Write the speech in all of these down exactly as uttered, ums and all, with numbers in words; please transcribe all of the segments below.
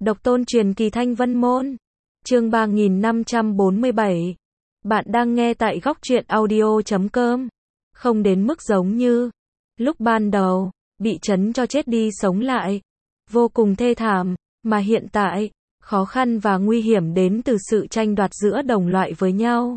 Độc tôn truyền kỳ Thanh Vân Môn. Chương ba nghìn năm trăm bốn mươi bảy. Bạn đang nghe tại góc truyện audio chấm com. Không đến mức giống như lúc ban đầu, bị trấn cho chết đi sống lại. Vô cùng thê thảm, mà hiện tại, khó khăn và nguy hiểm đến từ sự tranh đoạt giữa đồng loại với nhau.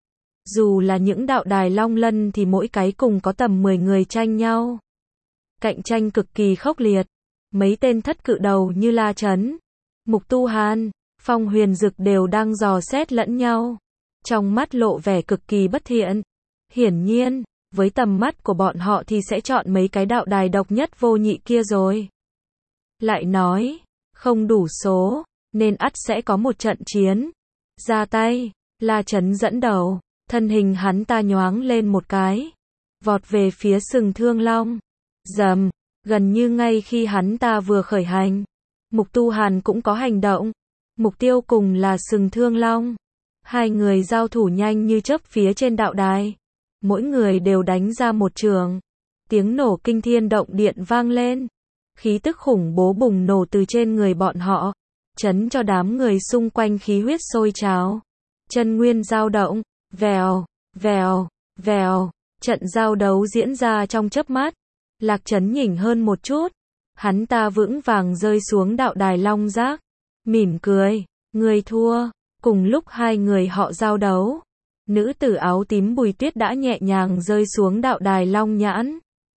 Dù là những đạo đài long lân thì mỗi cái cùng có tầm mười người tranh nhau. Cạnh tranh cực kỳ khốc liệt. Mấy tên thất cự đầu như La Chấn, Mục Tu Hàn, Phong Huyền Dực đều đang dò xét lẫn nhau. Trong mắt lộ vẻ cực kỳ bất thiện. Hiển nhiên, với tầm mắt của bọn họ thì sẽ chọn mấy cái đạo đài độc nhất vô nhị kia rồi. Lại nói, không đủ số, nên ắt sẽ có một trận chiến. Ra tay, La Chấn dẫn đầu, thân hình hắn ta nhoáng lên một cái, vọt về phía Sừng Thương Long. Rầm, gần như ngay khi hắn ta vừa khởi hành, Mục Tu Hàn cũng có hành động. Mục tiêu cùng là Sừng Thương Long. Hai người giao thủ nhanh như chớp phía trên đạo đài. Mỗi người đều đánh ra một trường. Tiếng nổ kinh thiên động điện vang lên. Khí tức khủng bố bùng nổ từ trên người bọn họ, chấn cho đám người xung quanh khí huyết sôi trào. Chân nguyên dao động, vèo, vèo, vèo. Trận giao đấu diễn ra trong chớp mắt. Lạc Chấn nhỉnh hơn một chút. Hắn ta vững vàng rơi xuống đạo đài long giác. Mỉm cười, người thua. Cùng lúc hai người họ giao đấu, nữ tử áo tím Bùi Tuyết đã nhẹ nhàng rơi xuống đạo đài long nhãn.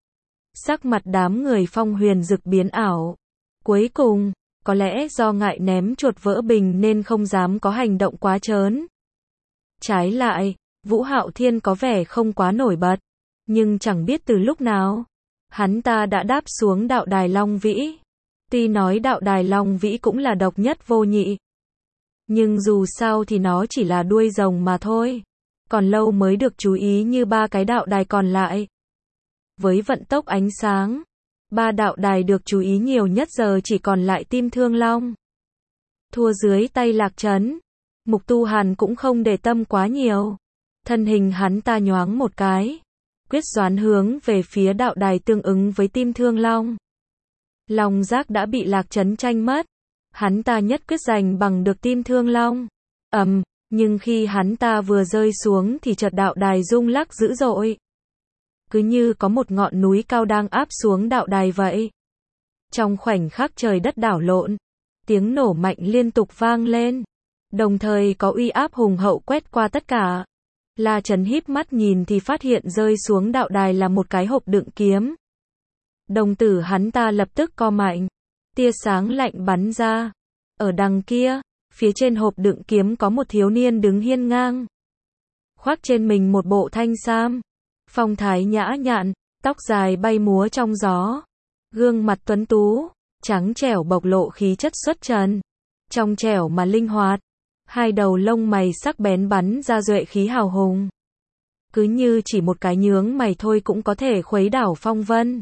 Sắc mặt đám người Phong Huyền Dực biến ảo. Cuối cùng, có lẽ do ngại ném chuột vỡ bình nên không dám có hành động quá trớn. Trái lại, Vũ Hạo Thiên có vẻ không quá nổi bật. Nhưng chẳng biết từ lúc nào, hắn ta đã đáp xuống đạo đài long vĩ. Tuy nói đạo đài long vĩ cũng là độc nhất vô nhị, nhưng dù sao thì nó chỉ là đuôi rồng mà thôi. Còn lâu mới được chú ý như ba cái đạo đài còn lại. Với vận tốc ánh sáng, ba đạo đài được chú ý nhiều nhất giờ chỉ còn lại Tim Thương Long. Thua dưới tay Lạc Chấn, Mục Tu Hàn cũng không để tâm quá nhiều. Thân hình hắn ta nhoáng một cái, quyết đoán hướng về phía đạo đài tương ứng với Tim Thương Long. Long giác đã bị Lạc Chấn tranh mất. Hắn ta nhất quyết giành bằng được Tim Thương Long. Ầm, um, nhưng khi hắn ta vừa rơi xuống thì chợt đạo đài rung lắc dữ dội. Cứ như có một ngọn núi cao đang áp xuống đạo đài vậy. Trong khoảnh khắc trời đất đảo lộn, tiếng nổ mạnh liên tục vang lên, đồng thời có uy áp hùng hậu quét qua tất cả. La Chấn híp mắt nhìn thì phát hiện rơi xuống đạo đài là một cái hộp đựng kiếm. Đồng tử hắn ta lập tức co mạnh. Tia sáng lạnh bắn ra. Ở đằng kia, phía trên hộp đựng kiếm có một thiếu niên đứng hiên ngang. Khoác trên mình một bộ thanh sam. Phong thái nhã nhặn, tóc dài bay múa trong gió. Gương mặt tuấn tú, trắng trẻo bộc lộ khí chất xuất trần. Trong trẻo mà linh hoạt. Hai đầu lông mày sắc bén bắn ra duệ khí hào hùng. Cứ như chỉ một cái nhướng mày thôi cũng có thể khuấy đảo phong vân,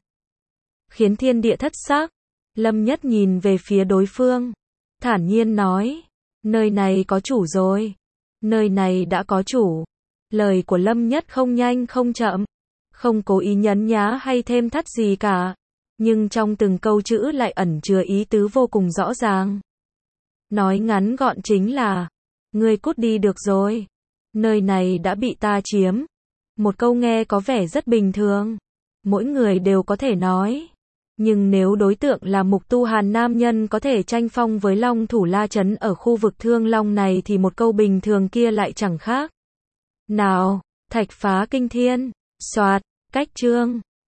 khiến thiên địa thất sắc. Lâm Nhất nhìn về phía đối phương, thản nhiên nói, nơi này có chủ rồi. Nơi này đã có chủ. Lời của Lâm Nhất không nhanh không chậm, không cố ý nhấn nhá hay thêm thắt gì cả, nhưng trong từng câu chữ lại ẩn chứa ý tứ vô cùng rõ ràng. Nói ngắn gọn chính là, ngươi cút đi được rồi. Nơi này đã bị ta chiếm. Một câu nghe có vẻ rất bình thường, mỗi người đều có thể nói. Nhưng nếu đối tượng là Mục Tu Hàn, nam nhân có thể tranh phong với Long thủ La Chấn ở khu vực Thương Long này thì một câu bình thường kia lại chẳng khác nào. Thạch phá kinh thiên, soạt, cách chương.